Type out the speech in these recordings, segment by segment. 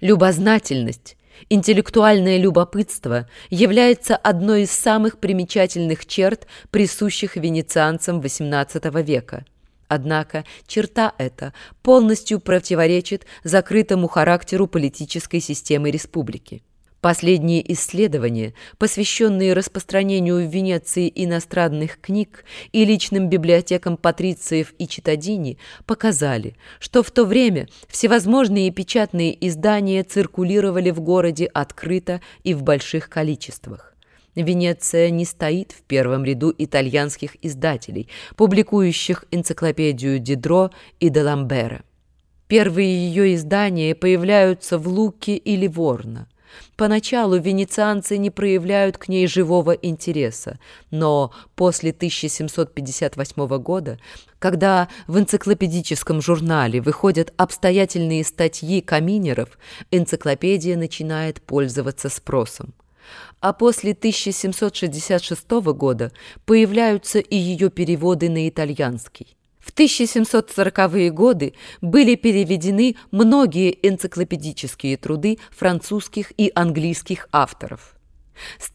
Любознательность, интеллектуальное любопытство является одной из самых примечательных черт, присущих венецианцам XVIII века. Однако черта эта полностью противоречит закрытому характеру политической системы республики. Последние исследования, посвященные распространению в Венеции иностранных книг и личным библиотекам патрициев и читтадини, показали, что в то время всевозможные печатные издания циркулировали в городе открыто и в больших количествах. Венеция не стоит в первом ряду итальянских издателей, публикующих энциклопедию Дидро и де Ламбера. Первые ее издания появляются в Луке и Ливорно. Поначалу венецианцы не проявляют к ней живого интереса, но после 1758 года, когда в энциклопедическом журнале выходят обстоятельные статьи каминеров, энциклопедия начинает пользоваться спросом. А после 1766 года появляются и ее переводы на итальянский. В 1740-е годы были переведены многие энциклопедические труды французских и английских авторов. С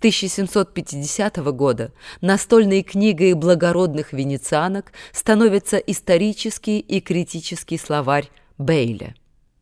1750 года настольной книгой благородных венецианок становится исторический и критический словарь Бейля.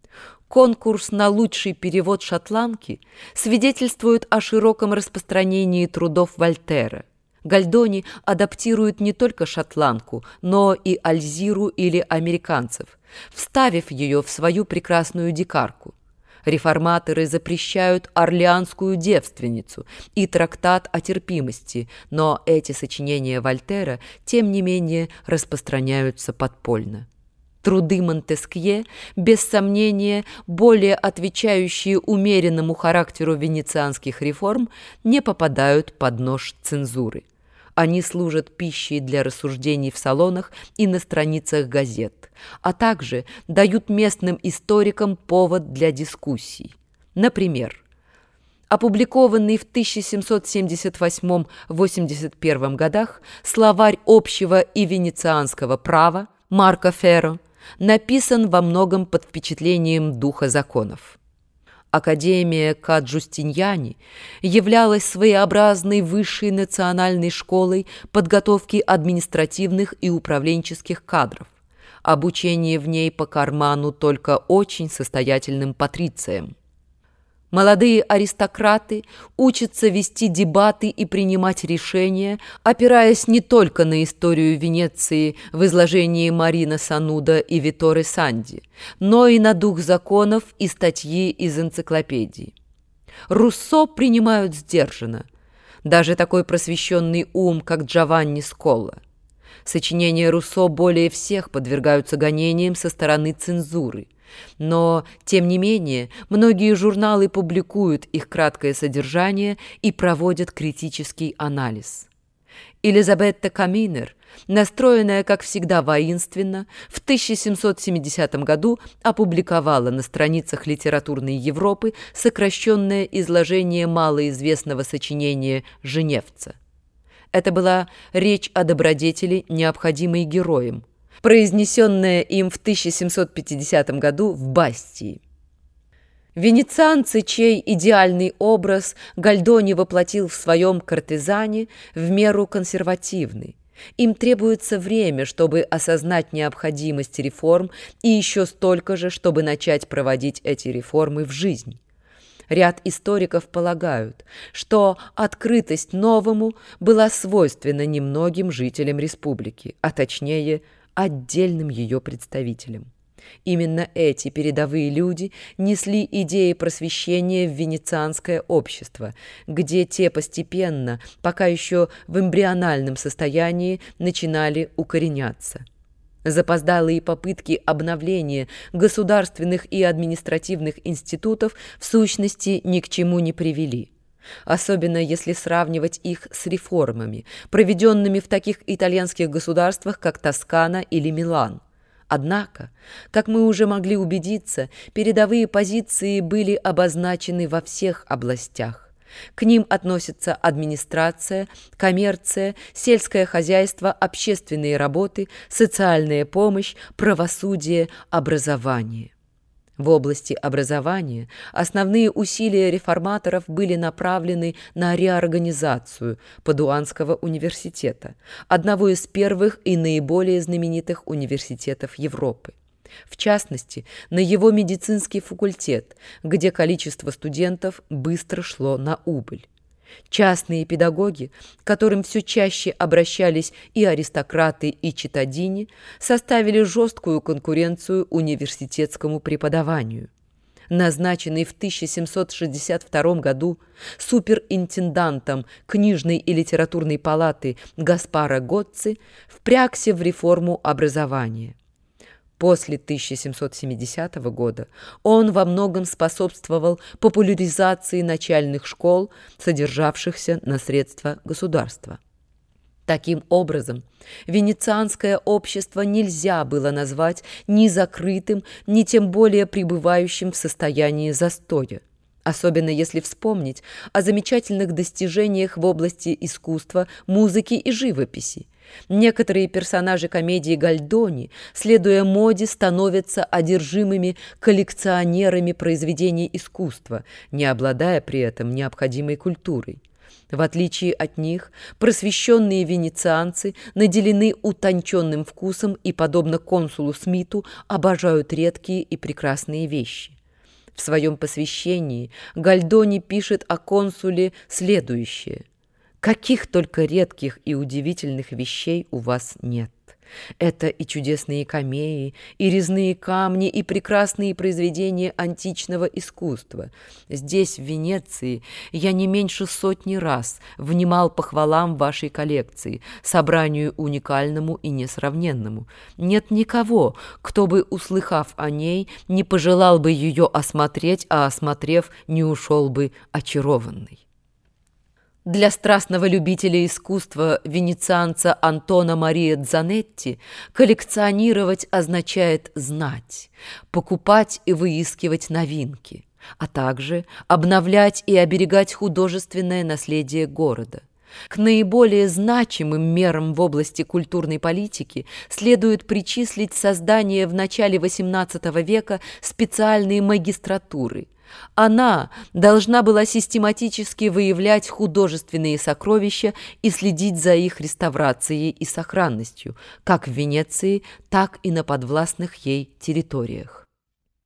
Конкурс на лучший перевод шотландки свидетельствует о широком распространении трудов Вольтера. Гальдони адаптирует не только шотландку, но и Альзиру или американцев, вставив ее в свою прекрасную дикарку. Реформаторы запрещают «Орлеанскую девственницу» и трактат о терпимости, но эти сочинения Вольтера, тем не менее, распространяются подпольно. Труды Монтескье, без сомнения, более отвечающие умеренному характеру венецианских реформ, не попадают под нож цензуры. Они служат пищей для рассуждений в салонах и на страницах газет, а также дают местным историкам повод для дискуссий. Например, опубликованный в 1778-81 годах словарь общего и венецианского права Марко Ферро написан во многом под впечатлением духа законов. Академия Ка Джустиньяни являлась своеобразной высшей национальной школой подготовки административных и управленческих кадров. Обучение в ней по карману только очень состоятельным патрициям. Молодые аристократы учатся вести дебаты и принимать решения, опираясь не только на историю Венеции в изложении Марина Сануда и Витторе Санди, но и на дух законов и статьи из энциклопедии. Руссо принимают сдержанно, даже такой просвещенный ум, как Джованни Сколла. Сочинения Руссо более всех подвергаются гонениям со стороны цензуры. Но, тем не менее, многие журналы публикуют их краткое содержание и проводят критический анализ. Элизабетта Каминер, настроенная, как всегда, воинственно, в 1770 году опубликовала на страницах литературной Европы сокращенное изложение малоизвестного сочинения «Женевца». Это была речь о добродетели, необходимой героям, произнесенная им в 1750 году в Бастии. Венецианцы, чей идеальный образ Гальдони воплотил в своем «Кортезане», в меру консервативны. Им требуется время, чтобы осознать необходимость реформ, и еще столько же, чтобы начать проводить эти реформы в жизнь. Ряд историков полагают, что открытость новому была свойственна немногим жителям республики, а точнее отдельным ее представителям. Именно эти передовые люди несли идеи просвещения в венецианское общество, где те постепенно, пока еще в эмбриональном состоянии, начинали укореняться. Запоздалые попытки обновления государственных и административных институтов в сущности ни к чему не привели. Особенно если сравнивать их с реформами, проведенными в таких итальянских государствах, как Тоскана или Милан. Однако, как мы уже могли убедиться, передовые позиции были обозначены во всех областях. К ним относятся администрация, коммерция, сельское хозяйство, общественные работы, социальная помощь, правосудие, образование. В области образования основные усилия реформаторов были направлены на реорганизацию Падуанского университета, одного из первых и наиболее знаменитых университетов Европы. В частности, на его медицинский факультет, где количество студентов быстро шло на убыль. Частные педагоги, к которым все чаще обращались и аристократы, и читтадини, составили жесткую конкуренцию университетскому преподаванию. Назначенный в 1762 году суперинтендантом книжной и литературной палаты Гаспаро Гоцци впрягся в реформу образования. После 1770 года он во многом способствовал популяризации начальных школ, содержавшихся на средства государства. Таким образом, венецианское общество нельзя было назвать ни закрытым, ни тем более пребывающим в состоянии застоя, особенно если вспомнить о замечательных достижениях в области искусства, музыки и живописи. Некоторые персонажи комедии Гольдони, следуя моде, становятся одержимыми коллекционерами произведений искусства, не обладая при этом необходимой культурой. В отличие от них, просвещенные венецианцы наделены утонченным вкусом и, подобно консулу Смиту, обожают редкие и прекрасные вещи. В своем посвящении Гольдони пишет о консуле следующее: «Каких только редких и удивительных вещей у вас нет! Это и чудесные камеи, и резные камни, и прекрасные произведения античного искусства. Здесь, в Венеции, я не меньше 100 раз внимал похвалам вашей коллекции, собранию уникальному и несравненному. Нет никого, кто бы, услыхав о ней, не пожелал бы ее осмотреть, а, осмотрев, не ушел бы очарованный». Для страстного любителя искусства венецианца Антона Мария Дзанетти коллекционировать означает знать, покупать и выискивать новинки, а также обновлять и оберегать художественное наследие города. К наиболее значимым мерам в области культурной политики следует причислить создание в начале XVIII века специальной магистратуры. Она должна была систематически выявлять художественные сокровища и следить за их реставрацией и сохранностью, как в Венеции, так и на подвластных ей территориях.